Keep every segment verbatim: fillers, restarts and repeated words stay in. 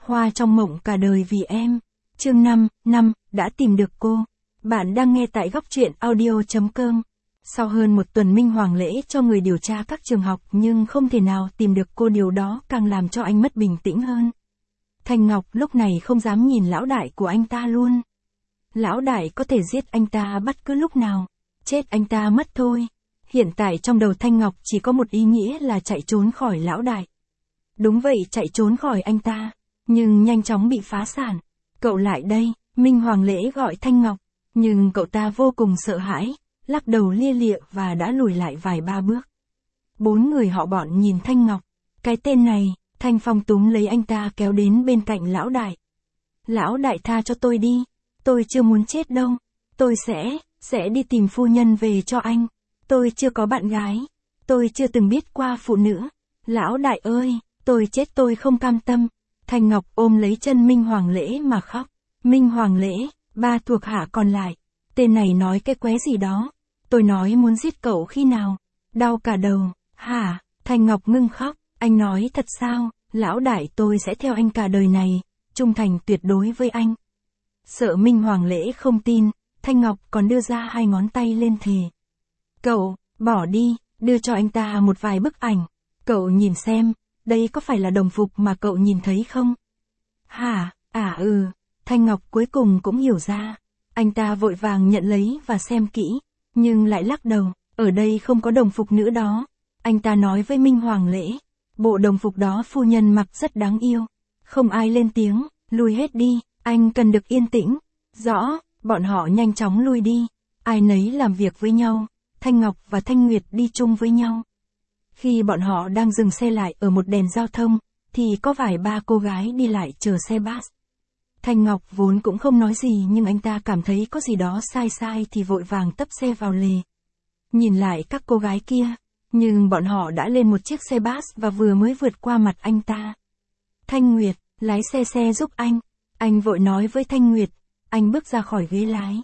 Hoa trong mộng cả đời vì em. Chương năm, năm, đã tìm được cô. Bạn đang nghe tại góc truyện audio chấm com. Sau hơn một tuần Minh Hoàng lễ cho người điều tra các trường học nhưng không thể nào tìm được cô, điều đó càng làm cho anh mất bình tĩnh hơn. Thanh Ngọc lúc này không dám nhìn lão đại của anh ta luôn. Lão đại có thể giết anh ta bất cứ lúc nào, chết anh ta mất thôi. Hiện tại trong đầu Thanh Ngọc chỉ có một ý nghĩa là chạy trốn khỏi lão đại. Đúng vậy, chạy trốn khỏi anh ta, nhưng nhanh chóng bị phá sản. Cậu lại đây, Minh Hoàng lễ gọi Thanh Ngọc, nhưng cậu ta vô cùng sợ hãi, lắc đầu lia lịa và đã lùi lại vài ba bước. Bốn người họ bọn nhìn Thanh Ngọc, cái tên này. Thanh Phong túm lấy anh ta kéo đến bên cạnh lão đại. Lão đại tha cho tôi đi, tôi chưa muốn chết đâu, tôi sẽ, sẽ đi tìm phu nhân về cho anh. Tôi chưa có bạn gái, tôi chưa từng biết qua phụ nữ. Lão đại ơi, tôi chết tôi không cam tâm. Thanh Ngọc ôm lấy chân Minh Hoàng lễ mà khóc. Minh Hoàng lễ, ba thuộc hạ còn lại. Tên này nói cái quái gì đó. Tôi nói muốn giết cậu khi nào? Đau cả đầu. Hả? Thanh Ngọc ngưng khóc. Anh nói thật sao? Lão đại, tôi sẽ theo anh cả đời này, trung thành tuyệt đối với anh. Sợ Minh Hoàng lễ không tin, Thanh Ngọc còn đưa ra hai ngón tay lên thề. Cậu, bỏ đi, đưa cho anh ta một vài bức ảnh. Cậu nhìn xem, đây có phải là đồng phục mà cậu nhìn thấy không? Hả? À ừ. Thanh Ngọc cuối cùng cũng hiểu ra. Anh ta vội vàng nhận lấy và xem kỹ, nhưng lại lắc đầu, ở đây không có đồng phục nữ đó. Anh ta nói với Minh Hoàng lễ. Bộ đồng phục đó phu nhân mặc rất đáng yêu. Không ai lên tiếng, lui hết đi, anh cần được yên tĩnh. Rõ, bọn họ nhanh chóng lui đi. Ai nấy làm việc với nhau, Thanh Ngọc và Thanh Nguyệt đi chung với nhau. Khi bọn họ đang dừng xe lại ở một đèn giao thông, thì có vài ba cô gái đi lại chờ xe bus. Thanh Ngọc vốn cũng không nói gì nhưng anh ta cảm thấy có gì đó sai sai thì vội vàng tấp xe vào lề. Nhìn lại các cô gái kia. Nhưng bọn họ đã lên một chiếc xe bus và vừa mới vượt qua mặt anh ta. Thanh Nguyệt, lái xe xe giúp anh. Anh vội nói với Thanh Nguyệt. Anh bước ra khỏi ghế lái.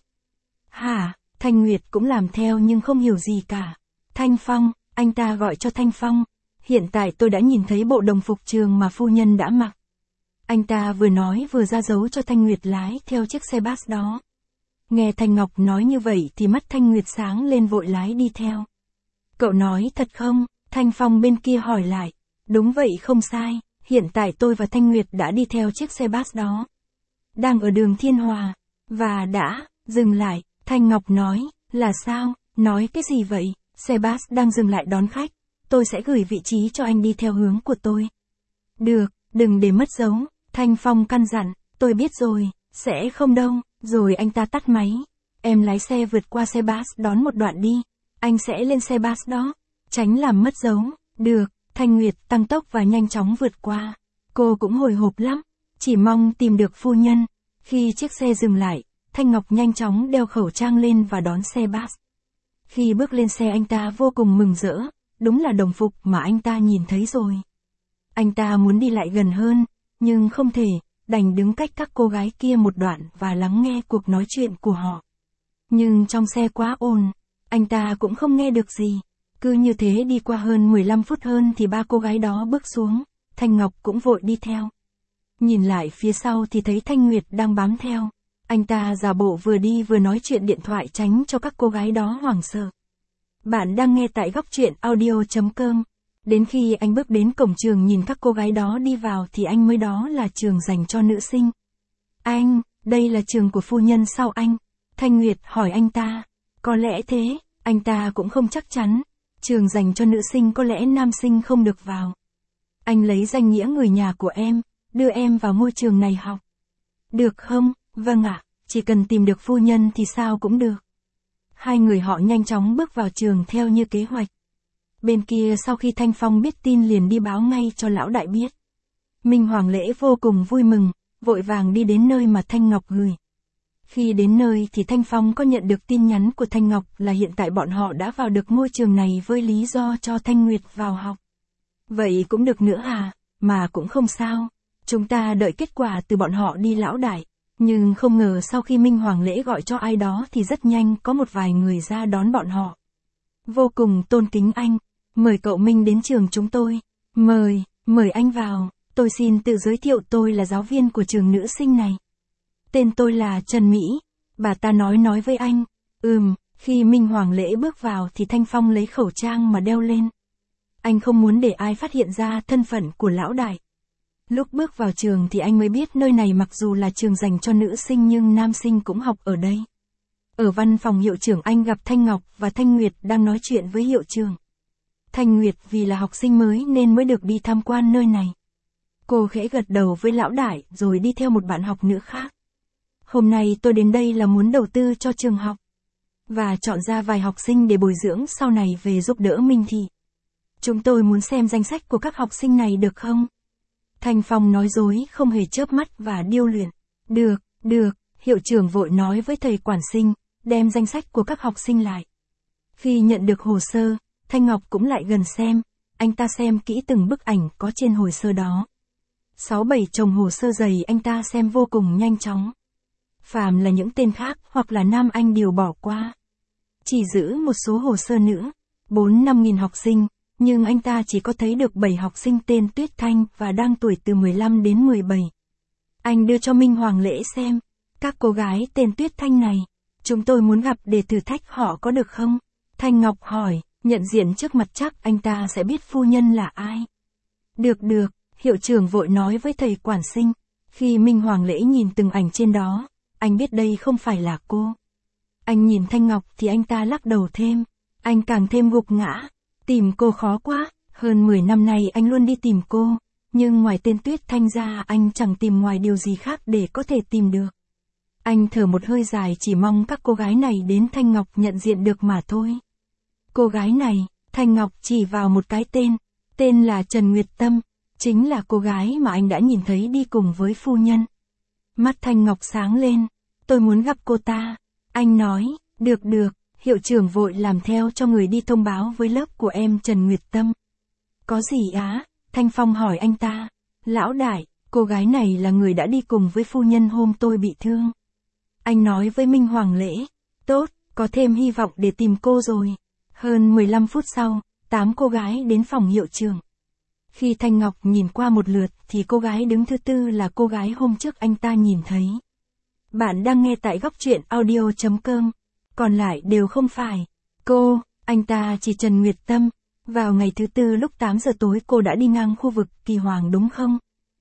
Hả? Thanh Nguyệt cũng làm theo nhưng không hiểu gì cả. Thanh Phong, anh ta gọi cho Thanh Phong. Hiện tại tôi đã nhìn thấy bộ đồng phục trường mà phu nhân đã mặc. Anh ta vừa nói vừa ra dấu cho Thanh Nguyệt lái theo chiếc xe bus đó. Nghe Thanh Ngọc nói như vậy thì mắt Thanh Nguyệt sáng lên vội lái đi theo. Cậu nói thật không? Thanh Phong bên kia hỏi lại. Đúng vậy, không sai, hiện tại tôi và Thanh Nguyệt đã đi theo chiếc xe bus đó. Đang ở đường Thiên Hòa, và đã, dừng lại, Thanh Ngọc nói, là sao, nói cái gì vậy? Xe bus đang dừng lại đón khách, tôi sẽ gửi vị trí cho anh đi theo hướng của tôi. Được, đừng để mất dấu, Thanh Phong căn dặn, tôi biết rồi, sẽ không đâu, rồi anh ta tắt máy. Em lái xe vượt qua xe bus đón một đoạn đi. Anh sẽ lên xe bus đó, tránh làm mất dấu. Được, Thanh Nguyệt tăng tốc và nhanh chóng vượt qua. Cô cũng hồi hộp lắm, chỉ mong tìm được phu nhân. Khi chiếc xe dừng lại, Thanh Ngọc nhanh chóng đeo khẩu trang lên và đón xe bus. Khi bước lên xe anh ta vô cùng mừng rỡ, đúng là đồng phục mà anh ta nhìn thấy rồi. Anh ta muốn đi lại gần hơn, nhưng không thể, đành đứng cách các cô gái kia một đoạn và lắng nghe cuộc nói chuyện của họ. Nhưng trong xe quá ồn. Anh ta cũng không nghe được gì. Cứ như thế đi qua hơn mười lăm phút hơn thì ba cô gái đó bước xuống. Thanh Ngọc cũng vội đi theo. Nhìn lại phía sau thì thấy Thanh Nguyệt đang bám theo. Anh ta giả bộ vừa đi vừa nói chuyện điện thoại tránh cho các cô gái đó hoảng sợ. Bạn đang nghe tại góc truyện audio chấm com. Đến khi anh bước đến cổng trường nhìn các cô gái đó đi vào thì anh mới đó là trường dành cho nữ sinh. Anh, đây là trường của phu nhân sao anh? Thanh Nguyệt hỏi anh ta. Có lẽ thế, anh ta cũng không chắc chắn. Trường dành cho nữ sinh có lẽ nam sinh không được vào. Anh lấy danh nghĩa người nhà của em, đưa em vào ngôi trường này học. Được không? Vâng ạ, chỉ cần tìm được phu nhân thì sao cũng được. Hai người họ nhanh chóng bước vào trường theo như kế hoạch. Bên kia sau khi Thanh Phong biết tin liền đi báo ngay cho lão đại biết. Minh Hoàng lễ vô cùng vui mừng, vội vàng đi đến nơi mà Thanh Ngọc gửi. Khi đến nơi thì Thanh Phong có nhận được tin nhắn của Thanh Ngọc là hiện tại bọn họ đã vào được ngôi trường này với lý do cho Thanh Nguyệt vào học. Vậy cũng được nữa à, mà cũng không sao. Chúng ta đợi kết quả từ bọn họ đi lão đại. Nhưng không ngờ sau khi Minh Hoàng lễ gọi cho ai đó thì rất nhanh có một vài người ra đón bọn họ. Vô cùng tôn kính anh, mời cậu Minh đến trường chúng tôi. Mời, mời anh vào. Tôi xin tự giới thiệu, tôi là giáo viên của trường nữ sinh này. Tên tôi là Trần Mỹ. Bà ta nói nói với anh. Ừm, khi Minh Hoàng Lễ bước vào thì Thanh Phong lấy khẩu trang mà đeo lên. Anh không muốn để ai phát hiện ra thân phận của lão đại. Lúc bước vào trường thì anh mới biết nơi này mặc dù là trường dành cho nữ sinh nhưng nam sinh cũng học ở đây. Ở văn phòng hiệu trưởng anh gặp Thanh Ngọc và Thanh Nguyệt đang nói chuyện với hiệu trưởng. Thanh Nguyệt vì là học sinh mới nên mới được đi tham quan nơi này. Cô khẽ gật đầu với lão đại rồi đi theo một bạn học nữ khác. Hôm nay tôi đến đây là muốn đầu tư cho trường học. Và chọn ra vài học sinh để bồi dưỡng sau này về giúp đỡ Minh Thị. Chúng tôi muốn xem danh sách của các học sinh này được không? Thanh Phong nói dối không hề chớp mắt và điêu luyện. Được, được, hiệu trưởng vội nói với thầy quản sinh, đem danh sách của các học sinh lại. Khi nhận được hồ sơ, Thanh Ngọc cũng lại gần xem, anh ta xem kỹ từng bức ảnh có trên hồ sơ đó. Sáu bảy chồng hồ sơ dày anh ta xem vô cùng nhanh chóng. Phàm là những tên khác hoặc là nam anh đều bỏ qua. Chỉ giữ một số hồ sơ nữa, bốn năm nghìn học sinh, nhưng anh ta chỉ có thấy được bảy học sinh tên Tuyết Thanh và đang tuổi từ mười lăm đến mười bảy. Anh đưa cho Minh Hoàng Lễ xem, các cô gái tên Tuyết Thanh này, chúng tôi muốn gặp để thử thách họ có được không? Thanh Ngọc hỏi, nhận diện trước mặt chắc anh ta sẽ biết phu nhân là ai. Được được, hiệu trưởng vội nói với thầy quản sinh. Khi Minh Hoàng Lễ nhìn từng ảnh trên đó, anh biết đây không phải là cô. Anh nhìn Thanh Ngọc thì anh ta lắc đầu thêm, anh càng thêm gục ngã. Tìm cô khó quá, hơn mười năm nay anh luôn đi tìm cô, nhưng ngoài tên Tuyết Thanh ra anh chẳng tìm ngoài điều gì khác để có thể tìm được. Anh thở một hơi dài chỉ mong các cô gái này đến Thanh Ngọc nhận diện được mà thôi. Cô gái này, Thanh Ngọc chỉ vào một cái tên, tên là Trần Nguyệt Tâm, chính là cô gái mà anh đã nhìn thấy đi cùng với phu nhân. Mắt Thanh Ngọc sáng lên, tôi muốn gặp cô ta. Anh nói, được được. Hiệu trưởng vội làm theo cho người đi thông báo với lớp của em Trần Nguyệt Tâm. Có gì á? Thanh Phong hỏi anh ta. Lão đại, cô gái này là người đã đi cùng với phu nhân hôm tôi bị thương. Anh nói với Minh Hoàng Lễ. Tốt, có thêm hy vọng để tìm cô rồi. Hơn mười lăm phút sau, tám cô gái đến phòng hiệu trưởng. Khi Thanh Ngọc nhìn qua một lượt thì cô gái đứng thứ tư là cô gái hôm trước anh ta nhìn thấy. Bạn đang nghe tại góc truyện audio chấm com. Còn lại đều không phải. Cô, anh ta chỉ Trần Nguyệt Tâm. Vào ngày thứ tư lúc tám giờ tối cô đã đi ngang khu vực Kỳ Hoàng đúng không?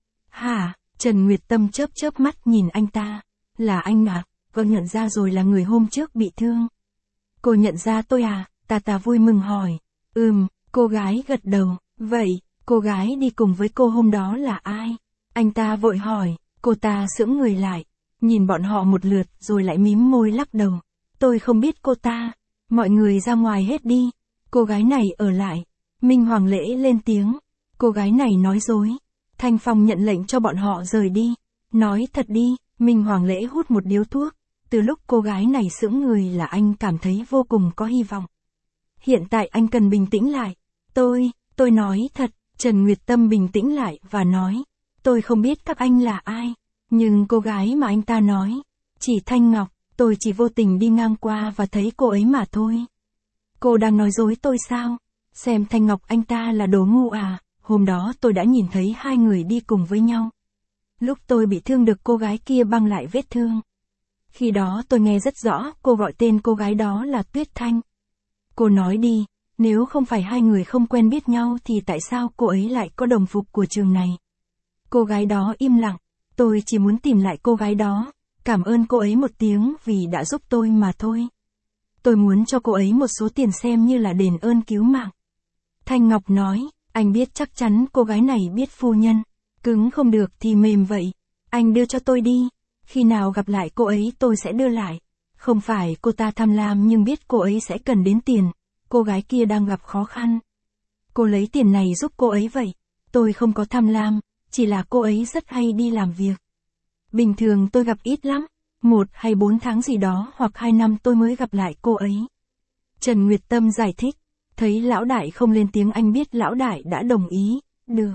Hả? Trần Nguyệt Tâm chớp chớp mắt nhìn anh ta. Là anh à? Vâng, nhận ra rồi, là người hôm trước bị thương. Cô nhận ra tôi à? Tà Tà vui mừng hỏi. Ừm, cô gái gật đầu. Vậy, cô gái đi cùng với cô hôm đó là ai? Anh ta vội hỏi. Cô ta sững người lại, nhìn bọn họ một lượt rồi lại mím môi lắc đầu. Tôi không biết cô ta. Mọi người ra ngoài hết đi. Cô gái này ở lại. Minh Hoàng Lễ lên tiếng. Cô gái này nói dối. Thanh Phong nhận lệnh cho bọn họ rời đi. Nói thật đi. Minh Hoàng Lễ hút một điếu thuốc. Từ lúc cô gái này sững người là anh cảm thấy vô cùng có hy vọng. Hiện tại anh cần bình tĩnh lại. Tôi, tôi nói thật. Trần Nguyệt Tâm bình tĩnh lại và nói. Tôi không biết các anh là ai. Nhưng cô gái mà anh ta nói. Chỉ Thanh Ngọc. Tôi chỉ vô tình đi ngang qua và thấy cô ấy mà thôi. Cô đang nói dối tôi sao? Xem Thanh Ngọc anh ta là đồ ngu à? Hôm đó tôi đã nhìn thấy hai người đi cùng với nhau. Lúc tôi bị thương được cô gái kia băng lại vết thương. Khi đó tôi nghe rất rõ cô gọi tên cô gái đó là Tuyết Thanh. Cô nói đi, nếu không phải hai người không quen biết nhau thì tại sao cô ấy lại có đồng phục của trường này? Cô gái đó im lặng. Tôi chỉ muốn tìm lại cô gái đó. Cảm ơn cô ấy một tiếng vì đã giúp tôi mà thôi. Tôi muốn cho cô ấy một số tiền xem như là đền ơn cứu mạng. Thanh Ngọc nói, anh biết chắc chắn cô gái này biết phu nhân. Cứng không được thì mềm vậy. Anh đưa cho tôi đi. Khi nào gặp lại cô ấy tôi sẽ đưa lại. Không phải cô ta tham lam nhưng biết cô ấy sẽ cần đến tiền. Cô gái kia đang gặp khó khăn. Cô lấy tiền này giúp cô ấy vậy. Tôi không có tham lam, chỉ là cô ấy rất hay đi làm việc. Bình thường tôi gặp ít lắm, một hay bốn tháng gì đó hoặc hai năm tôi mới gặp lại cô ấy. Trần Nguyệt Tâm giải thích, thấy lão đại không lên tiếng anh biết lão đại đã đồng ý, được.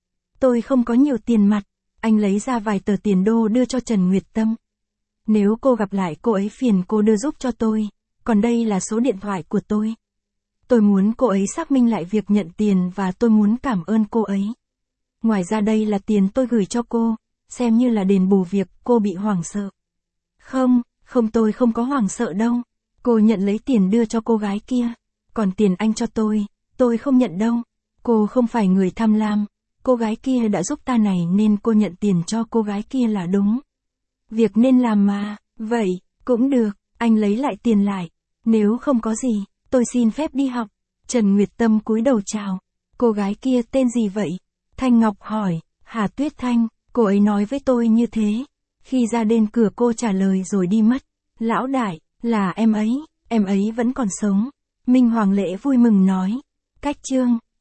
Tôi không có nhiều tiền mặt, anh lấy ra vài tờ tiền đô đưa cho Trần Nguyệt Tâm. Nếu cô gặp lại cô ấy phiền cô đưa giúp cho tôi, còn đây là số điện thoại của tôi. Tôi muốn cô ấy xác minh lại việc nhận tiền và tôi muốn cảm ơn cô ấy. Ngoài ra đây là tiền tôi gửi cho cô, xem như là đền bù việc cô bị hoảng sợ. Không, không tôi không có hoảng sợ đâu. Cô nhận lấy tiền đưa cho cô gái kia. Còn tiền anh cho tôi, tôi không nhận đâu. Cô không phải người tham lam. Cô gái kia đã giúp ta này nên cô nhận tiền cho cô gái kia là đúng. Việc nên làm mà, vậy, cũng được, anh lấy lại tiền lại. Nếu không có gì, tôi xin phép đi học. Trần Nguyệt Tâm cúi đầu chào. Cô gái kia tên gì vậy? Thanh Ngọc hỏi. Hà Tuyết Thanh, cô ấy nói với tôi như thế. Khi ra đến cửa cô trả lời rồi đi mất. Lão đại, là em ấy, em ấy vẫn còn sống. Minh Hoàng Lễ vui mừng nói. Cách chương